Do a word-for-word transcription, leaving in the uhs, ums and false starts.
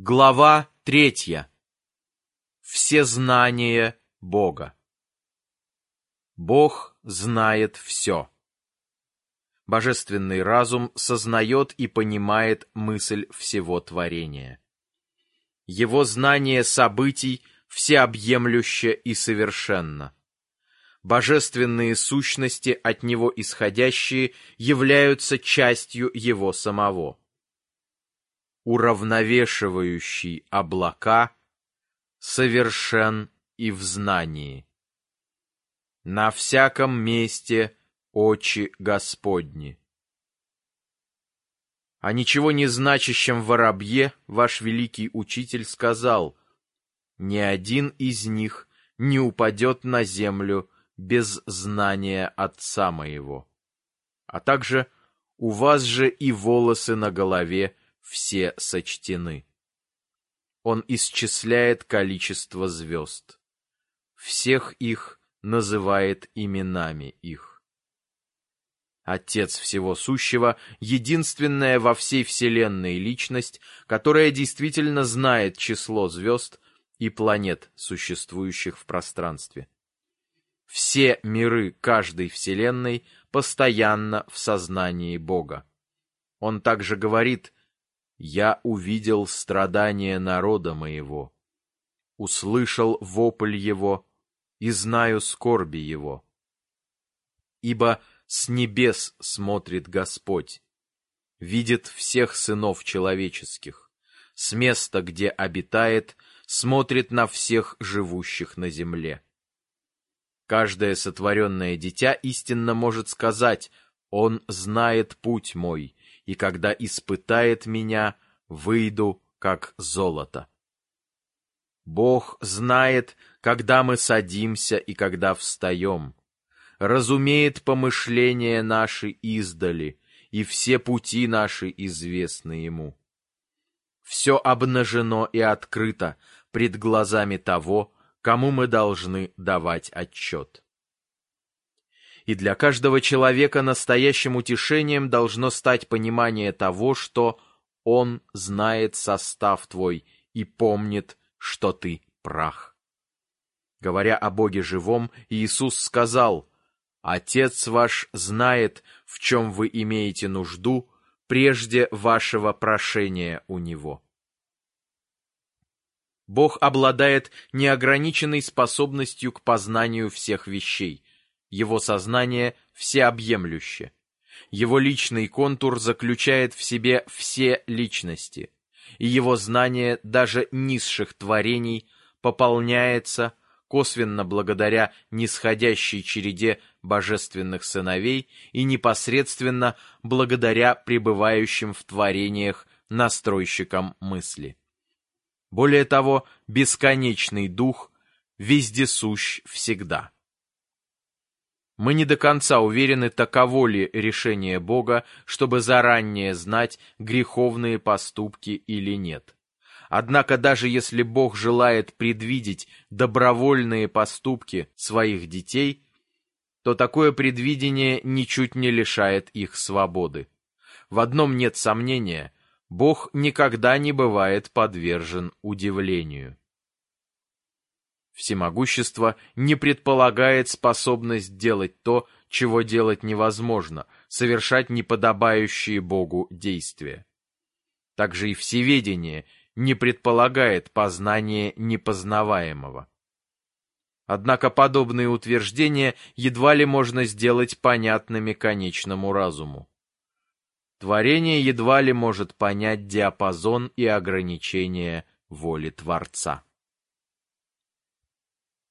Глава третья. Всезнание Бога. Бог знает все. Божественный разум сознает и понимает мысль всего творения. Его знание событий всеобъемлюще и совершенно. Божественные сущности, от него исходящие, являются частью его самого. Уравновешивающий облака, совершен и в знании. На всяком месте очи Господни. О ничего не значащем воробье ваш великий учитель сказал: ни один из них не упадет на землю без знания Отца моего. А также у вас же и волосы на голове все сочтены. Он исчисляет количество звезд. Всех их называет именами их. Отец всего сущего — единственная во всей вселенной личность, которая действительно знает число звезд и планет, существующих в пространстве. Все миры каждой вселенной постоянно в сознании Бога. Он также говорит: «Я увидел страдания народа моего, услышал вопль его и знаю скорби его. Ибо с небес смотрит Господь, видит всех сынов человеческих, с места, где обитает, смотрит на всех живущих на земле». Каждое сотворенное дитя истинно может сказать: «Он знает путь мой, и когда испытает меня, выйду как золото». Бог знает, когда мы садимся и когда встаем, разумеет помышления наши издали, и все пути наши известны Ему. Все обнажено и открыто пред глазами того, кому мы должны давать отчет. И для каждого человека настоящим утешением должно стать понимание того, что Он знает состав твой и помнит, что ты прах. Говоря о Боге живом, Иисус сказал: «Отец ваш знает, в чем вы имеете нужду, прежде вашего прошения у Него». Бог обладает неограниченной способностью к познанию всех вещей. Его сознание всеобъемлюще. Его личный контур заключает в себе все личности, и его знание даже низших творений пополняется косвенно благодаря нисходящей череде божественных сыновей и непосредственно благодаря пребывающим в творениях настройщикам мысли. Более того, бесконечный дух вездесущ всегда. Мы не до конца уверены, таково ли решение Бога, чтобы заранее знать, греховные поступки или нет. Однако даже если Бог желает предвидеть добровольные поступки своих детей, то такое предвидение ничуть не лишает их свободы. В одном нет сомнения: Бог никогда не бывает подвержен удивлению. Всемогущество не предполагает способность делать то, чего делать невозможно, совершать неподобающие Богу действия. Также и всеведение не предполагает познание непознаваемого. Однако подобные утверждения едва ли можно сделать понятными конечному разуму. Творение едва ли может понять диапазон и ограничения воли Творца.